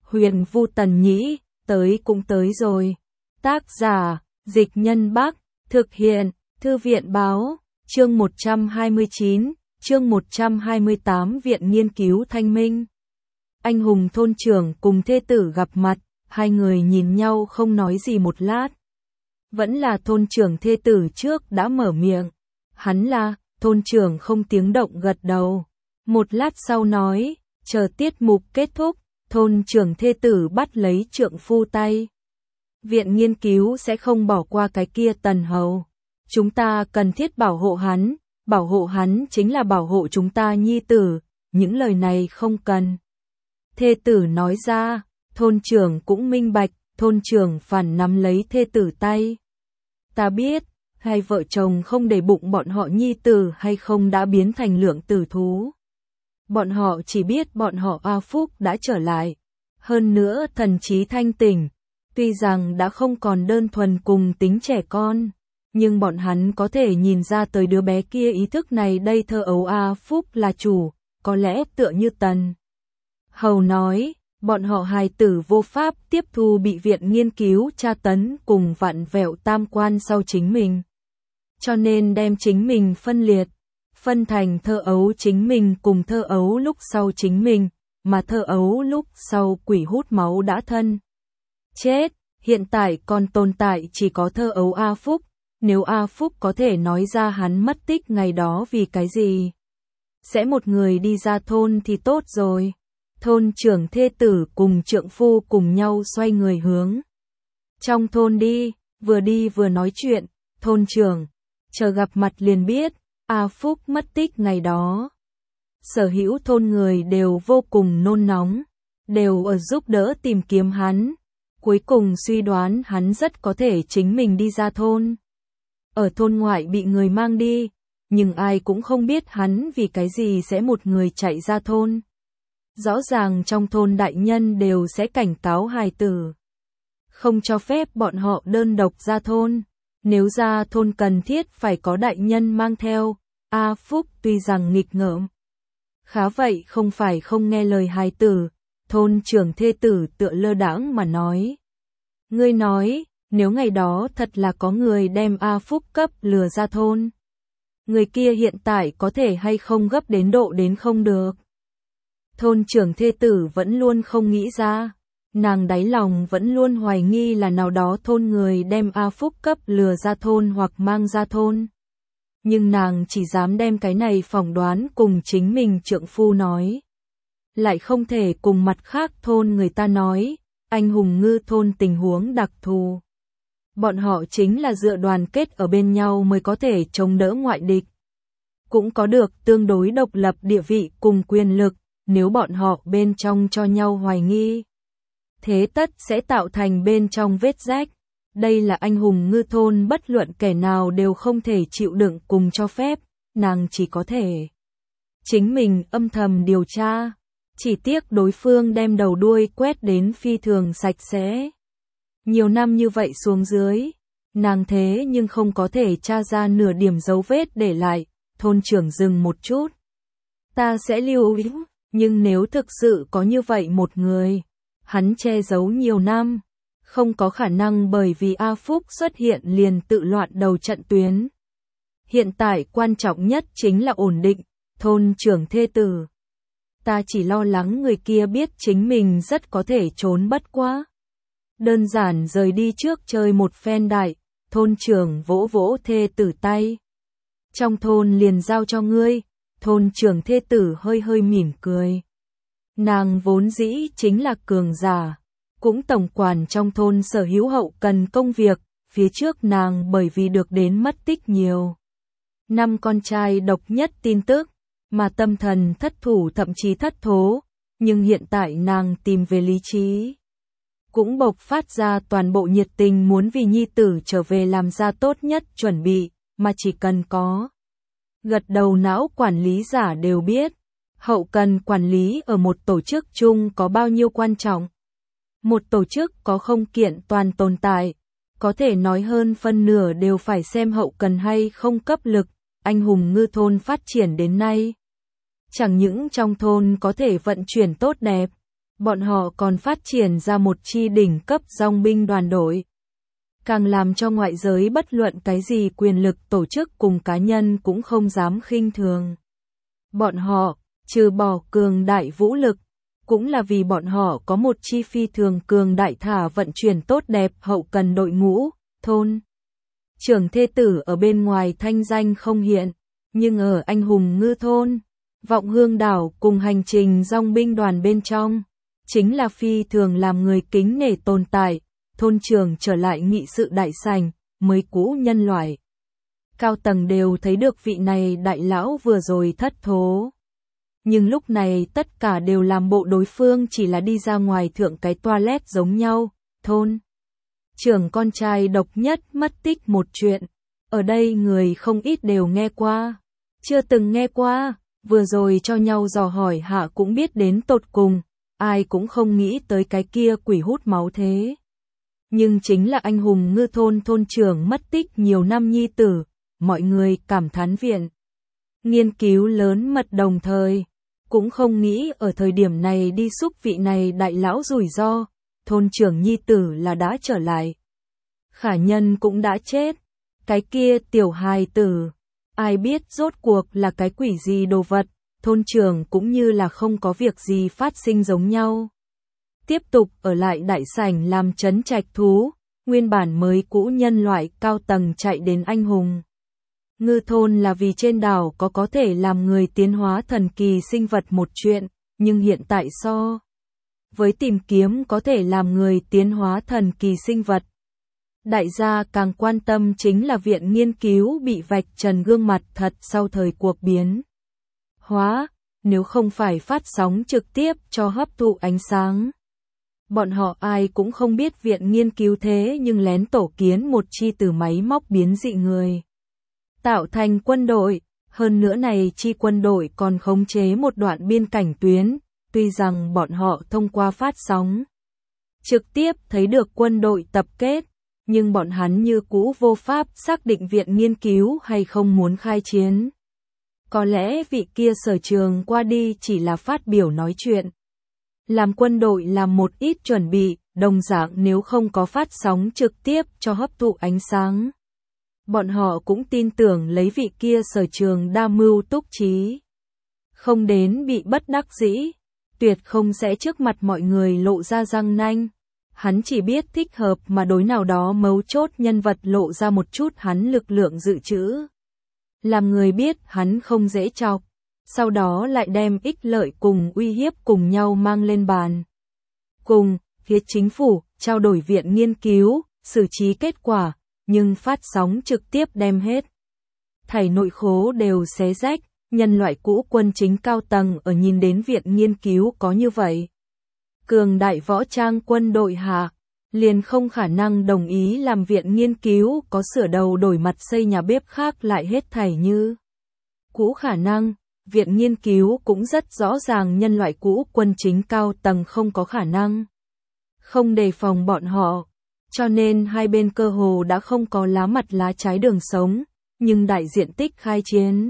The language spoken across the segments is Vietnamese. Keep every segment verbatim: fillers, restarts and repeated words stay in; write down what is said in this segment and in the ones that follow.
Huyền Vu Tần Nhĩ, tới cũng tới rồi. Tác giả, Dịch Nhân Bắc, thực hiện, Thư viện Báo, chương một trăm hai mươi chín, chương một trăm hai mươi tám Viện Nghiên cứu Thanh Minh. Anh hùng thôn trưởng cùng thê tử gặp mặt, hai người nhìn nhau không nói gì một lát. Vẫn là thôn trưởng thê tử trước đã mở miệng. Hắn là, thôn trưởng không tiếng động gật đầu. Một lát sau nói, chờ tiết mục kết thúc, thôn trưởng thê tử bắt lấy trượng phu tay. Viện nghiên cứu sẽ không bỏ qua cái kia Tần Hầu. Chúng ta cần thiết bảo hộ hắn, bảo hộ hắn chính là bảo hộ chúng ta nhi tử, những lời này không cần. Thê tử nói ra, thôn trưởng cũng minh bạch, thôn trưởng phản nắm lấy thê tử tay. Ta biết, hai vợ chồng không để bụng bọn họ nhi tử hay không đã biến thành lượng tử thú. Bọn họ chỉ biết bọn họ A Phúc đã trở lại. Hơn nữa thần trí thanh tỉnh, tuy rằng đã không còn đơn thuần cùng tính trẻ con, nhưng bọn hắn có thể nhìn ra tới đứa bé kia ý thức này đây thơ ấu A Phúc là chủ, có lẽ tựa như Tần Hầu nói, bọn họ hài tử vô pháp tiếp thu bị viện nghiên cứu tra tấn cùng vặn vẹo tam quan sau chính mình. Cho nên đem chính mình phân liệt, phân thành thơ ấu chính mình cùng thơ ấu lúc sau chính mình, mà thơ ấu lúc sau quỷ hút máu đã thân. Chết, hiện tại còn tồn tại chỉ có thơ ấu A Phúc, nếu A Phúc có thể nói ra hắn mất tích ngày đó vì cái gì. Sẽ một người đi ra thôn thì tốt rồi. Thôn trưởng thê tử cùng trượng phu cùng nhau xoay người hướng trong thôn đi, vừa đi vừa nói chuyện, thôn trưởng, chờ gặp mặt liền biết, A Phúc mất tích ngày đó. Sở hữu thôn người đều vô cùng nôn nóng, đều ở giúp đỡ tìm kiếm hắn, cuối cùng suy đoán hắn rất có thể chính mình đi ra thôn. Ở thôn ngoại bị người mang đi, nhưng ai cũng không biết hắn vì cái gì sẽ một người chạy ra thôn. Rõ ràng trong thôn đại nhân đều sẽ cảnh cáo hài tử, không cho phép bọn họ đơn độc ra thôn, nếu ra thôn cần thiết phải có đại nhân mang theo. A Phúc tuy rằng nghịch ngợm, khá vậy không phải không nghe lời hài tử, thôn trưởng thê tử tựa lơ đãng mà nói. Ngươi nói, nếu ngày đó thật là có người đem A Phúc cấp lừa ra thôn, người kia hiện tại có thể hay không gấp đến độ đến không được. Thôn trưởng thê tử vẫn luôn không nghĩ ra, nàng đáy lòng vẫn luôn hoài nghi là nào đó thôn người đem A Phúc cấp lừa ra thôn hoặc mang ra thôn. Nhưng nàng chỉ dám đem cái này phỏng đoán cùng chính mình trượng phu nói. Lại không thể cùng mặt khác thôn người ta nói, anh hùng ngư thôn tình huống đặc thù. Bọn họ chính là dựa đoàn kết ở bên nhau mới có thể chống đỡ ngoại địch. Cũng có được tương đối độc lập địa vị cùng quyền lực, nếu bọn họ bên trong cho nhau hoài nghi. Thế tất sẽ tạo thành bên trong vết rách. Đây là anh hùng ngư thôn bất luận kẻ nào đều không thể chịu đựng cùng cho phép, nàng chỉ có thể chính mình âm thầm điều tra. Chỉ tiếc đối phương đem đầu đuôi quét đến phi thường sạch sẽ. Nhiều năm như vậy xuống dưới, nàng thế nhưng không có thể tra ra nửa điểm dấu vết để lại. Thôn trưởng dừng một chút. Ta sẽ lưu ý, nhưng nếu thực sự có như vậy một người, hắn che giấu nhiều năm, không có khả năng bởi vì A Phúc xuất hiện liền tự loạn đầu trận tuyến. Hiện tại quan trọng nhất chính là ổn định, thôn trưởng thê tử. Ta chỉ lo lắng người kia biết chính mình rất có thể trốn bất quá. Đơn giản rời đi trước chơi một phen đại, thôn trưởng vỗ vỗ thê tử tay. Trong thôn liền giao cho ngươi, thôn trưởng thê tử hơi hơi mỉm cười. Nàng vốn dĩ chính là cường giả, cũng tổng quản trong thôn sở hữu hậu cần công việc, phía trước nàng bởi vì được đến mất tích nhiều. Năm con trai độc nhất tin tức, mà tâm thần thất thủ thậm chí thất thố, nhưng hiện tại nàng tìm về lý trí. Cũng bộc phát ra toàn bộ nhiệt tình muốn vì nhi tử trở về làm ra tốt nhất chuẩn bị, mà chỉ cần có. Gật đầu não quản lý giả đều biết, hậu cần quản lý ở một tổ chức chung có bao nhiêu quan trọng. Một tổ chức có không kiện toàn tồn tại, có thể nói hơn phân nửa đều phải xem hậu cần hay không cấp lực. Anh hùng ngư thôn phát triển đến nay, chẳng những trong thôn có thể vận chuyển tốt đẹp, Bọn họ còn phát triển ra một chi đỉnh cấp dòng binh đoàn đội. Càng làm cho ngoại giới bất luận cái gì quyền lực tổ chức cùng cá nhân cũng không dám khinh thường. Bọn họ, trừ bỏ cường đại vũ lực, cũng là vì bọn họ có một chi phi thường cường đại thả vận chuyển tốt đẹp hậu cần đội ngũ, thôn. Trưởng thê tử ở bên ngoài thanh danh không hiện, nhưng ở anh hùng ngư thôn, Vọng Hương đảo cùng hành trình dòng binh đoàn bên trong, chính là phi thường làm người kính nể tồn tại. Thôn trưởng trở lại nghị sự đại sảnh, mới cũ nhân loại. Cao tầng đều thấy được vị này đại lão vừa rồi thất thố. Nhưng lúc này tất cả đều làm bộ đối phương chỉ là đi ra ngoài thượng cái toilet giống nhau. Thôn trưởng con trai độc nhất mất tích một chuyện. Ở đây người không ít đều nghe qua. Chưa từng nghe qua, vừa rồi cho nhau dò hỏi hạ cũng biết đến tột cùng. Ai cũng không nghĩ tới cái kia quỷ hút máu thế. Nhưng chính là anh hùng ngư thôn thôn trưởng mất tích nhiều năm nhi tử, mọi người cảm thán viện. Nghiên cứu lớn mật đồng thời, cũng không nghĩ ở thời điểm này đi xúc vị này đại lão rủi ro, thôn trưởng nhi tử là đã trở lại. Khả nhân cũng đã chết, cái kia tiểu hài tử, ai biết rốt cuộc là cái quỷ gì đồ vật, thôn trưởng cũng như là không có việc gì phát sinh giống nhau. Tiếp tục ở lại đại sảnh làm trấn trạch thú, nguyên bản mới cũ nhân loại cao tầng chạy đến anh hùng. Ngư thôn là vì trên đảo có có thể làm người tiến hóa thần kỳ sinh vật một chuyện, nhưng hiện tại so với tìm kiếm có thể làm người tiến hóa thần kỳ sinh vật. Đại gia càng quan tâm chính là viện nghiên cứu bị vạch trần gương mặt thật sau thời cuộc biến hóa, nếu không phải phát sóng trực tiếp cho hấp thụ ánh sáng. Bọn họ ai cũng không biết viện nghiên cứu thế nhưng lén tổ kiến một chi từ máy móc biến dị người. Tạo thành quân đội, hơn nữa này chi quân đội còn khống chế một đoạn biên cảnh tuyến, tuy rằng bọn họ thông qua phát sóng trực tiếp thấy được quân đội tập kết, nhưng bọn hắn như cũ vô pháp xác định viện nghiên cứu hay không muốn khai chiến. Có lẽ vị kia sở trường qua đi chỉ là phát biểu nói chuyện. Làm quân đội làm một ít chuẩn bị, đồng dạng nếu không có phát sóng trực tiếp cho hấp thụ ánh sáng. Bọn họ cũng tin tưởng lấy vị kia sở trường đa mưu túc trí. Không đến bị bất đắc dĩ, tuyệt không sẽ trước mặt mọi người lộ ra răng nanh. Hắn chỉ biết thích hợp mà đối nào đó mấu chốt nhân vật lộ ra một chút hắn lực lượng dự trữ. Làm người biết hắn không dễ chọc. Sau đó lại đem ích lợi cùng uy hiếp cùng nhau mang lên bàn. Cùng, phía chính phủ, trao đổi viện nghiên cứu, xử trí kết quả, nhưng phát sóng trực tiếp đem hết. Thảy nội khố đều xé rách, nhân loại cũ quân chính cao tầng ở nhìn đến viện nghiên cứu có như vậy. Cường đại võ trang quân đội hạ, liền không khả năng đồng ý làm viện nghiên cứu có sửa đầu đổi mặt xây nhà bếp khác lại hết thảy như cũ khả năng. Viện nghiên cứu cũng rất rõ ràng nhân loại cũ quân chính cao tầng không có khả năng. Không đề phòng bọn họ, cho nên hai bên cơ hồ đã không có lá mặt lá trái đường sống, nhưng đại diện tích khai chiến.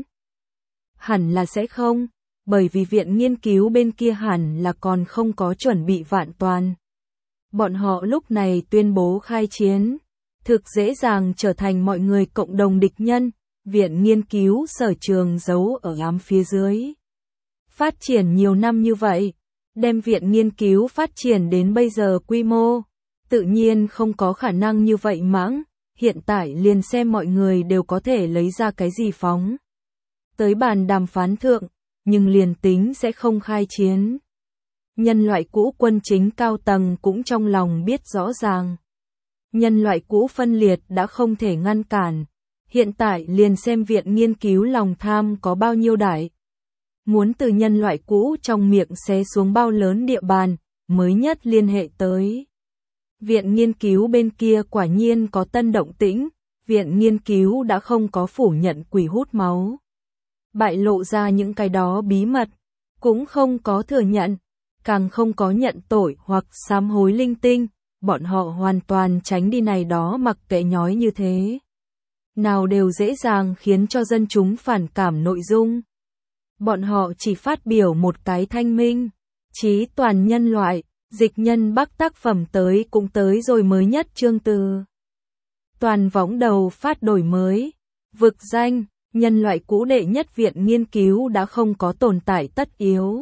Hẳn là sẽ không, bởi vì viện nghiên cứu bên kia hẳn là còn không có chuẩn bị vạn toàn. Bọn họ lúc này tuyên bố khai chiến, thực dễ dàng trở thành mọi người cộng đồng địch nhân. Viện nghiên cứu sở trường giấu ở ám phía dưới. Phát triển nhiều năm như vậy, đem viện nghiên cứu phát triển đến bây giờ quy mô, tự nhiên không có khả năng như vậy mãng, hiện tại liền xem mọi người đều có thể lấy ra cái gì phóng. Tới bàn đàm phán thượng, nhưng liền tính sẽ không khai chiến. Nhân loại cũ quân chính cao tầng cũng trong lòng biết rõ ràng. Nhân loại cũ phân liệt đã không thể ngăn cản. Hiện tại liền xem viện nghiên cứu lòng tham có bao nhiêu đại. Muốn từ nhân loại cũ trong miệng xé xuống bao lớn địa bàn, mới nhất liên hệ tới. Viện nghiên cứu bên kia quả nhiên có tân động tĩnh, viện nghiên cứu đã không có phủ nhận quỷ hút máu. Bại lộ ra những cái đó bí mật, cũng không có thừa nhận, càng không có nhận tội hoặc sám hối linh tinh, bọn họ hoàn toàn tránh đi này đó mặc kệ nhói như thế. Nào đều dễ dàng khiến cho dân chúng phản cảm nội dung. Bọn họ chỉ phát biểu một cái thanh minh, chí toàn nhân loại, Dịch nhân Bắc tác phẩm tới cũng tới rồi mới nhất chương từ. Toàn võng đầu phát đổi mới. Vực danh, nhân loại cũ đệ nhất viện nghiên cứu đã không có tồn tại tất yếu.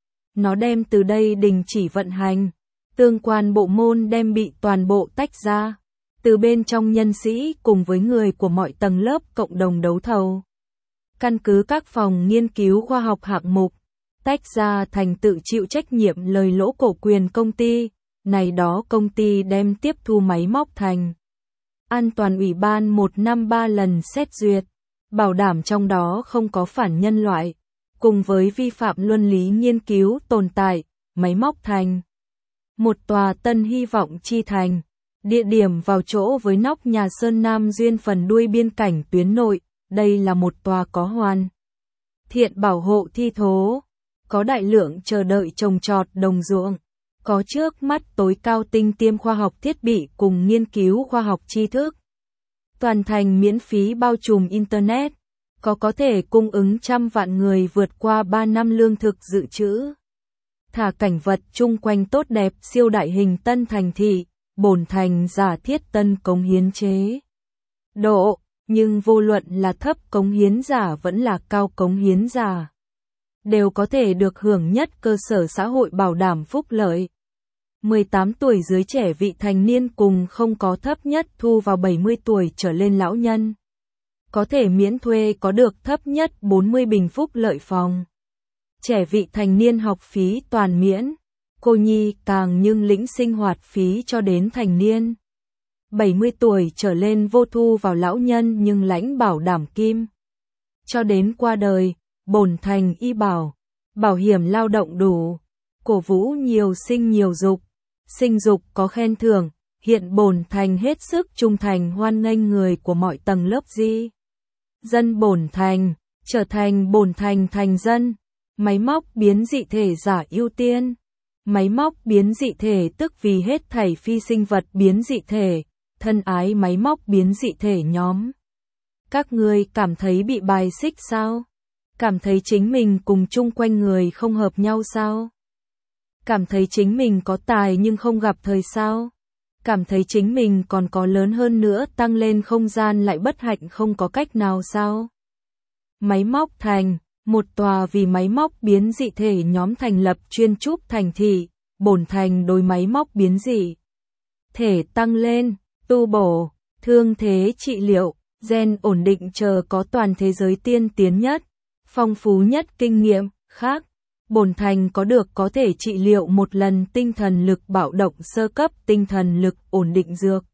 Nó đem từ đây đình chỉ vận hành. Tương quan bộ môn đem bị toàn bộ tách ra. Từ bên trong nhân sĩ cùng với người của mọi tầng lớp cộng đồng đấu thầu. Căn cứ các phòng nghiên cứu khoa học hạng mục, tách ra thành tự chịu trách nhiệm lời lỗ cổ quyền công ty, này đó công ty đem tiếp thu máy móc thành. An toàn ủy ban một năm ba lần xét duyệt, bảo đảm trong đó không có phản nhân loại, cùng với vi phạm luân lý nghiên cứu tồn tại, máy móc thành. Một tòa tân hy vọng chi thành, địa điểm vào chỗ với nóc nhà Sơn Nam duyên phần đuôi biên cảnh tuyến nội, đây là một tòa có hoàn thiện bảo hộ thi thố, có đại lượng chờ đợi trồng trọt đồng ruộng, có trước mắt tối cao tinh tiêm khoa học thiết bị cùng nghiên cứu khoa học tri thức. Toàn thành miễn phí bao trùm Internet, có có thể cung ứng trăm vạn người vượt qua ba năm lương thực dự trữ. Thả cảnh vật chung quanh tốt đẹp siêu đại hình tân thành thị, bổn thành giả thiết tân cống hiến chế. Độ, nhưng vô luận là thấp cống hiến giả vẫn là cao cống hiến giả. Đều có thể được hưởng nhất cơ sở xã hội bảo đảm phúc lợi. mười tám tuổi dưới trẻ vị thành niên cùng không có thấp nhất thu vào bảy mươi tuổi trở lên lão nhân. Có thể miễn thuê có được thấp nhất bốn mươi bình phúc lợi phòng. Trẻ vị thành niên học phí toàn miễn. Cô nhi càng nhưng lĩnh sinh hoạt phí cho đến thành niên. bảy mươi tuổi trở lên vô thu vào lão nhân nhưng lãnh bảo đảm kim. Cho đến qua đời, bổn thành y bảo, bảo hiểm lao động đủ, cổ vũ nhiều sinh nhiều dục, sinh dục có khen thưởng, hiện bổn thành hết sức trung thành hoan nghênh người của mọi tầng lớp di. Dân bổn thành, trở thành bổn thành thành dân, máy móc biến dị thể giả ưu tiên. Máy móc biến dị thể tức vì hết thảy phi sinh vật biến dị thể, thân ái máy móc biến dị thể nhóm. Các ngươi cảm thấy bị bài xích sao? Cảm thấy chính mình cùng chung quanh người không hợp nhau sao? Cảm thấy chính mình có tài nhưng không gặp thời sao? Cảm thấy chính mình còn có lớn hơn nữa tăng lên không gian lại bất hạnh không có cách nào sao? Máy móc thành, một tòa vì máy móc biến dị thể nhóm thành lập chuyên trúc thành thị, bổn thành đối máy móc biến dị thể tăng lên, tu bổ, thương thế trị liệu, gen ổn định chờ có toàn thế giới tiên tiến nhất, phong phú nhất kinh nghiệm, khác. Bổn thành có được có thể trị liệu một lần tinh thần lực bạo động sơ cấp tinh thần lực ổn định dược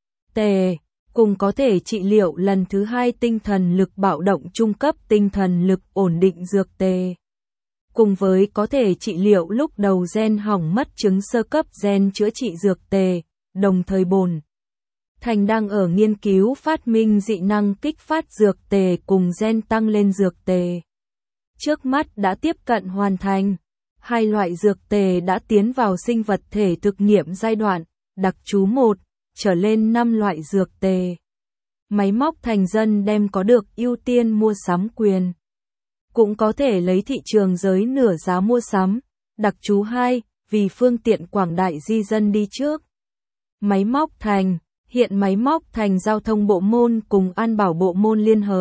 tề, cùng có thể trị liệu lần thứ hai tinh thần lực bạo động trung cấp tinh thần lực ổn định dược tề. Cùng với có thể trị liệu lúc đầu gen hỏng mất chứng sơ cấp gen chữa trị dược tề, đồng thời bổn thành đang ở nghiên cứu phát minh dị năng kích phát dược tề cùng gen tăng lên dược tề. Trước mắt đã tiếp cận hoàn thành, hai loại dược tề đã tiến vào sinh vật thể thực nghiệm giai đoạn, đặc chú một, trở lên năm loại dược tề. Máy móc thành dân đem có được ưu tiên mua sắm quyền. Cũng có thể lấy thị trường giới nửa giá mua sắm, đặc chú hai, vì phương tiện quảng đại di dân đi trước. Máy móc thành, hiện máy móc thành giao thông bộ môn cùng an bảo bộ môn liên hợp.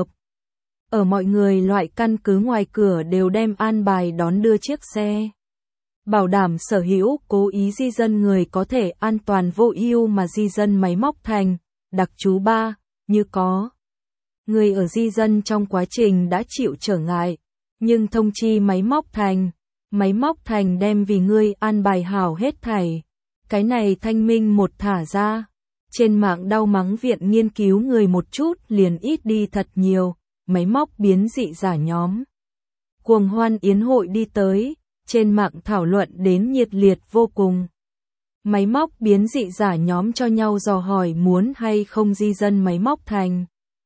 Ở mọi người loại căn cứ ngoài cửa đều đem an bài đón đưa chiếc xe. Bảo đảm sở hữu cố ý di dân người có thể an toàn vô ưu mà di dân máy móc thành, đặc chú ba, như có. Người ở di dân trong quá trình đã chịu trở ngại, nhưng thông chi máy móc thành, máy móc thành đem vì ngươi an bài hảo hết thảy. Cái này thanh minh một thả ra. Trên mạng đau mắng viện nghiên cứu người một chút liền ít đi thật nhiều, máy móc biến dị giả nhóm. Cuồng hoan yến hội đi tới, trên mạng thảo luận đến nhiệt liệt vô cùng. Máy móc biến dị giả nhóm cho nhau dò hỏi muốn hay không di dân máy móc thành.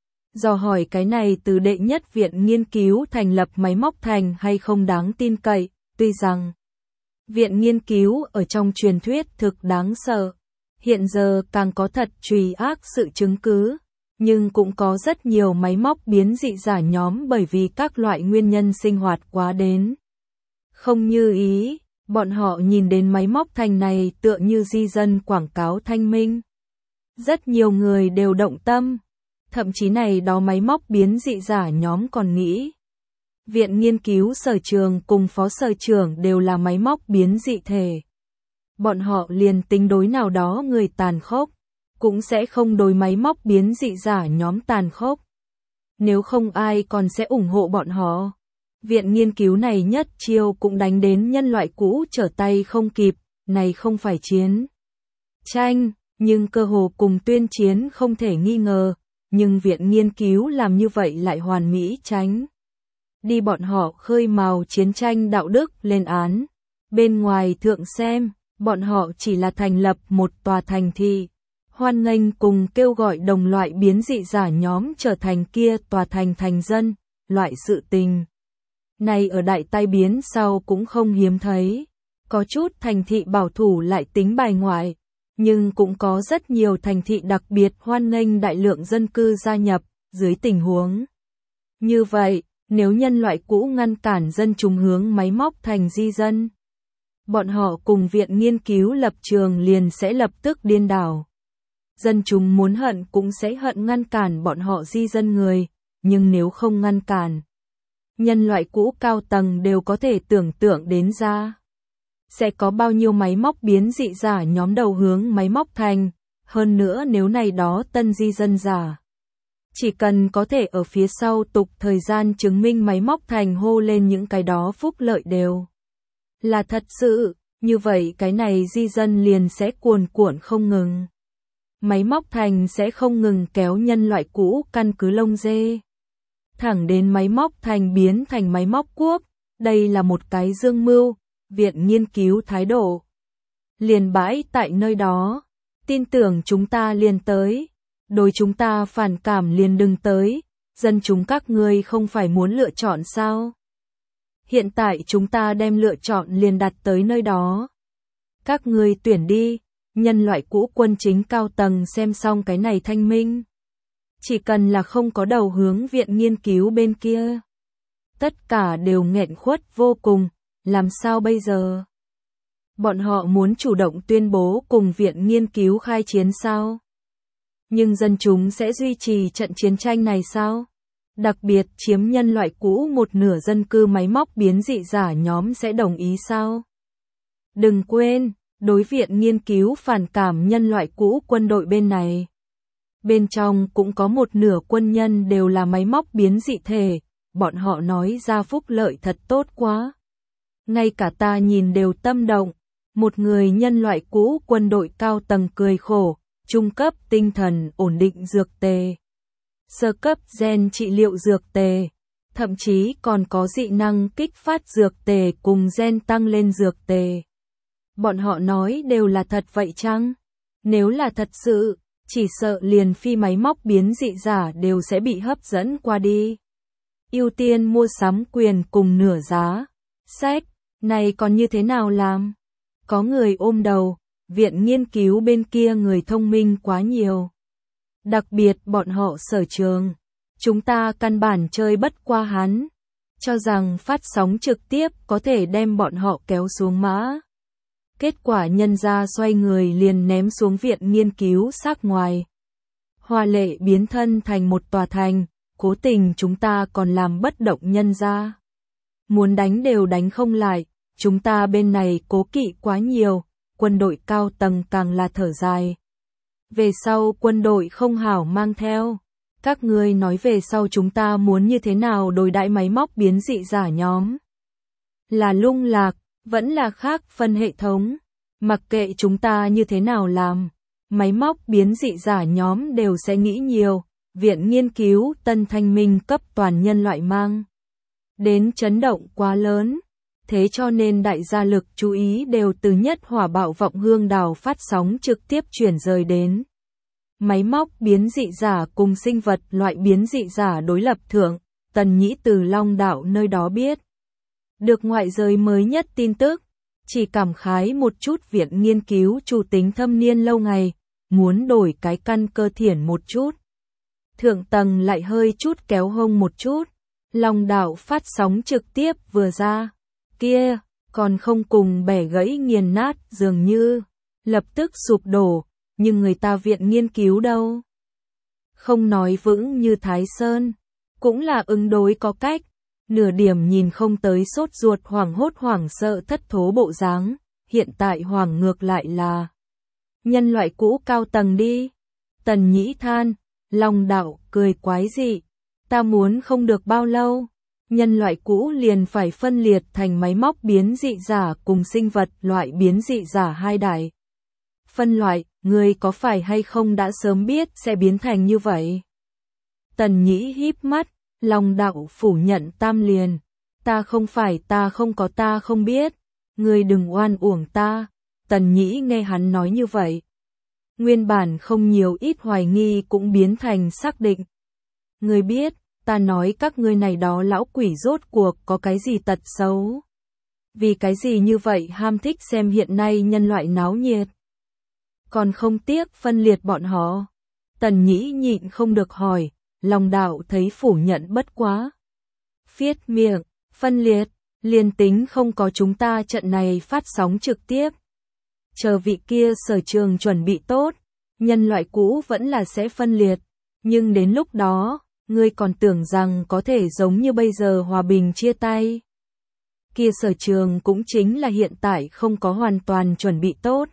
Dò hỏi cái này từ đệ nhất viện nghiên cứu thành lập máy móc thành hay không đáng tin cậy, tuy rằng viện nghiên cứu ở trong truyền thuyết thực đáng sợ. Hiện giờ càng có thật truy ác sự chứng cứ, nhưng cũng có rất nhiều máy móc biến dị giả nhóm bởi vì các loại nguyên nhân sinh hoạt quá đến không như ý, Bọn họ nhìn đến máy móc thành này tựa như di dân quảng cáo thanh minh. Rất nhiều người đều động tâm, thậm chí này đó máy móc biến dị giả nhóm còn nghĩ. Viện nghiên cứu sở trường cùng phó sở trưởng đều là máy móc biến dị thể. Bọn họ liền tính đối nào đó người tàn khốc, cũng sẽ không đối máy móc biến dị giả nhóm tàn khốc. Nếu không ai còn sẽ ủng hộ bọn họ. Viện nghiên cứu này nhất chiêu cũng đánh đến nhân loại cũ trở tay không kịp, này không phải chiến tranh, nhưng cơ hồ cùng tuyên chiến không thể nghi ngờ, nhưng viện nghiên cứu làm như vậy lại hoàn mỹ tránh đi bọn họ khơi mào chiến tranh đạo đức lên án. Bên ngoài thượng xem, bọn họ chỉ là thành lập một tòa thành thị, hoan nghênh cùng kêu gọi đồng loại biến dị giả nhóm trở thành kia tòa thành thành dân, loại sự tình này ở đại tai biến sau cũng không hiếm thấy. Có chút thành thị bảo thủ lại tính bài ngoại, nhưng cũng có rất nhiều thành thị đặc biệt hoan nghênh đại lượng dân cư gia nhập. Dưới tình huống như vậy, nếu nhân loại cũ ngăn cản dân chúng hướng máy móc thành di dân, bọn họ cùng viện nghiên cứu lập trường liền sẽ lập tức điên đảo. Dân chúng muốn hận cũng sẽ hận ngăn cản bọn họ di dân người, nhưng nếu không ngăn cản, nhân loại cũ cao tầng đều có thể tưởng tượng đến ra. Sẽ có bao nhiêu máy móc biến dị giả nhóm đầu hướng máy móc thành, hơn nữa nếu này đó tân di dân giả. Chỉ cần có thể ở phía sau tục thời gian chứng minh máy móc thành hô lên những cái đó phúc lợi đều là thật sự, như vậy cái này di dân liền sẽ cuồn cuộn không ngừng. Máy móc thành sẽ không ngừng kéo nhân loại cũ căn cứ lông dê. Thẳng đến máy móc thành biến thành máy móc quốc, đây là một cái dương mưu, viện nghiên cứu thái độ. Liền bãi tại nơi đó, tin tưởng chúng ta liền tới, đối chúng ta phản cảm liền đừng tới, dân chúng các ngươi không phải muốn lựa chọn sao? Hiện tại chúng ta đem lựa chọn liền đặt tới nơi đó. Các ngươi tuyển đi, nhân loại cũ quân chính cao tầng xem xong cái này thanh minh. Chỉ cần là không có đầu hướng viện nghiên cứu bên kia. Tất cả đều nghẹn khuất vô cùng, làm sao bây giờ? Bọn họ muốn chủ động tuyên bố cùng viện nghiên cứu khai chiến sao? Nhưng dân chúng sẽ duy trì trận chiến tranh này sao? Đặc biệt chiếm nhân loại cũ một nửa dân cư máy móc biến dị giả nhóm sẽ đồng ý sao? Đừng quên, đối viện nghiên cứu phản cảm nhân loại cũ quân đội bên này. Bên trong cũng có một nửa quân nhân đều là máy móc biến dị thể, bọn họ nói ra phúc lợi thật tốt quá. Ngay cả ta nhìn đều tâm động, một người nhân loại cũ quân đội cao tầng cười khổ, trung cấp tinh thần ổn định dược tề, sơ cấp gen trị liệu dược tề, thậm chí còn có dị năng kích phát dược tề cùng gen tăng lên dược tề. Bọn họ nói đều là thật vậy chăng? Nếu là thật sự, chỉ sợ liền phi máy móc biến dị giả đều sẽ bị hấp dẫn qua đi. Ưu tiên mua sắm quyền cùng nửa giá. Sách, này còn như thế nào làm? Có người ôm đầu, viện nghiên cứu bên kia người thông minh quá nhiều. Đặc biệt bọn họ sở trường. Chúng ta căn bản chơi bất qua hắn. Cho rằng phát sóng trực tiếp có thể đem bọn họ kéo xuống mã. Kết quả nhân ra xoay người liền ném xuống viện nghiên cứu xác ngoài. Hoa lệ biến thân thành một tòa thành, cố tình chúng ta còn làm bất động nhân ra. Muốn đánh đều đánh không lại, chúng ta bên này cố kỵ quá nhiều, quân đội cao tầng càng là thở dài. Về sau quân đội không hảo mang theo. Các ngươi nói về sau chúng ta muốn như thế nào đối đãi máy móc biến dị giả nhóm. Là lung lạc, vẫn là khác phân hệ thống. Mặc kệ chúng ta như thế nào làm, máy móc biến dị giả nhóm đều sẽ nghĩ nhiều. Viện nghiên cứu tân thanh minh cấp toàn nhân loại mang đến chấn động quá lớn. Thế cho nên đại gia lực chú ý đều từ nhất hỏa bạo vọng hương đào phát sóng trực tiếp chuyển rời đến máy móc biến dị giả cùng sinh vật loại biến dị giả đối lập thượng. Tần Nhĩ từ Long Đạo nơi đó biết được ngoại giới mới nhất tin tức, chỉ cảm khái một chút viện nghiên cứu chủ tính thâm niên lâu ngày, muốn đổi cái căn cơ thiển một chút. Thượng tầng lại hơi chút kéo hông một chút. Long Đạo phát sóng trực tiếp vừa ra, kia, còn không cùng bẻ gãy nghiền nát dường như, lập tức sụp đổ, nhưng người ta viện nghiên cứu đâu. Không nói vững như Thái Sơn, cũng là ứng đối có cách, nửa điểm nhìn không tới sốt ruột hoảng hốt hoảng sợ thất thố bộ dáng, hiện tại hoảng ngược lại là nhân loại cũ cao tầng đi. Tần Nhĩ than, Long đạo cười quái dị, ta muốn không được bao lâu, nhân loại cũ liền phải phân liệt thành máy móc biến dị giả cùng sinh vật loại biến dị giả hai đại. Phân loại, ngươi có phải hay không đã sớm biết sẽ biến thành như vậy? Tần Nhĩ híp mắt, Long đạo phủ nhận tam liền, ta không phải ta không có ta không biết, ngươi đừng oan uổng ta. Tần Nhĩ nghe hắn nói như vậy, nguyên bản không nhiều ít hoài nghi cũng biến thành xác định. Ngươi biết, ta nói các ngươi này đó lão quỷ rốt cuộc có cái gì tật xấu? Vì cái gì như vậy ham thích xem hiện nay nhân loại náo nhiệt? Còn không tiếc phân liệt bọn họ. Tần Nhĩ nhịn không được hỏi, Long đạo thấy phủ nhận bất quá. Phiết miệng, phân liệt, liền tính không có chúng ta trận này phát sóng trực tiếp. Chờ vị kia sở trường chuẩn bị tốt, nhân loại cũ vẫn là sẽ phân liệt, nhưng đến lúc đó, ngươi còn tưởng rằng có thể giống như bây giờ hòa bình chia tay. Kia sở trường cũng chính là hiện tại không có hoàn toàn chuẩn bị tốt,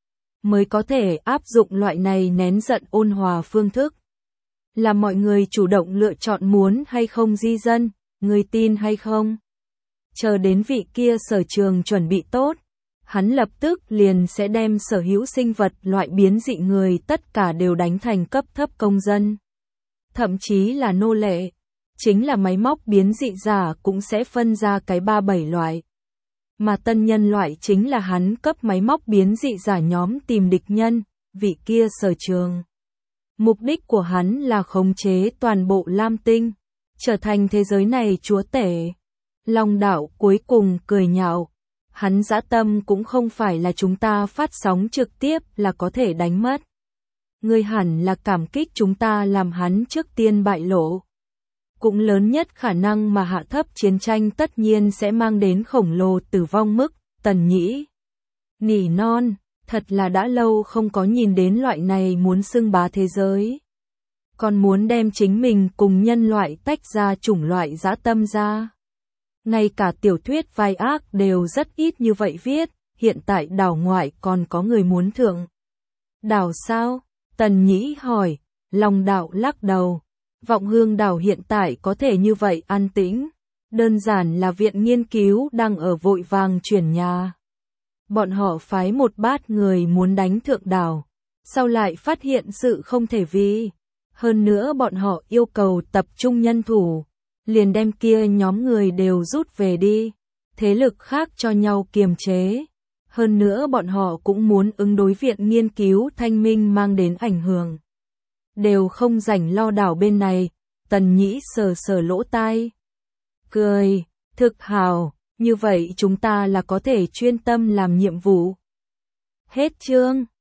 mới có thể áp dụng loại này nén giận ôn hòa phương thức. Là mọi người chủ động lựa chọn muốn hay không di dân, ngươi tin hay không? Chờ đến vị kia sở trường chuẩn bị tốt, hắn lập tức liền sẽ đem sở hữu sinh vật loại biến dị người tất cả đều đánh thành cấp thấp công dân. Thậm chí là nô lệ, chính là máy móc biến dị giả cũng sẽ phân ra cái ba bảy loại. Mà tân nhân loại chính là hắn cấp máy móc biến dị giả nhóm tìm địch nhân, vị kia sở trường. Mục đích của hắn là khống chế toàn bộ Lam Tinh, trở thành thế giới này chúa tể. Long đạo cuối cùng cười nhạo, hắn dã tâm cũng không phải là chúng ta phát sóng trực tiếp là có thể đánh mất. Ngươi hẳn là cảm kích chúng ta làm hắn trước tiên bại lộ. Cũng lớn nhất khả năng mà hạ thấp chiến tranh tất nhiên sẽ mang đến khổng lồ tử vong mức. Tần Nhĩ nỉ non, thật là đã lâu không có nhìn đến loại này muốn xưng bá thế giới. Còn muốn đem chính mình cùng nhân loại tách ra chủng loại dã tâm ra. Ngay cả tiểu thuyết vai ác đều rất ít như vậy viết, hiện tại đảo ngoại còn có người muốn thượng. Đảo sao? Tần Nhĩ hỏi, Long đạo lắc đầu. Vọng Hương đảo hiện tại có thể như vậy an tĩnh, đơn giản là viện nghiên cứu đang ở vội vàng chuyển nhà. Bọn họ phái một bát người muốn đánh thượng đảo, sau lại phát hiện sự không thể vì. Hơn nữa bọn họ yêu cầu tập trung nhân thủ, liền đem kia nhóm người đều rút về đi, thế lực khác cho nhau kiềm chế. Hơn nữa bọn họ cũng muốn ứng đối viện nghiên cứu thanh minh mang đến ảnh hưởng. Đều không rảnh lo đảo bên này, Tần Nhĩ sờ sờ lỗ tai. Cười, thực hào, như vậy chúng ta là có thể chuyên tâm làm nhiệm vụ. Hết chương.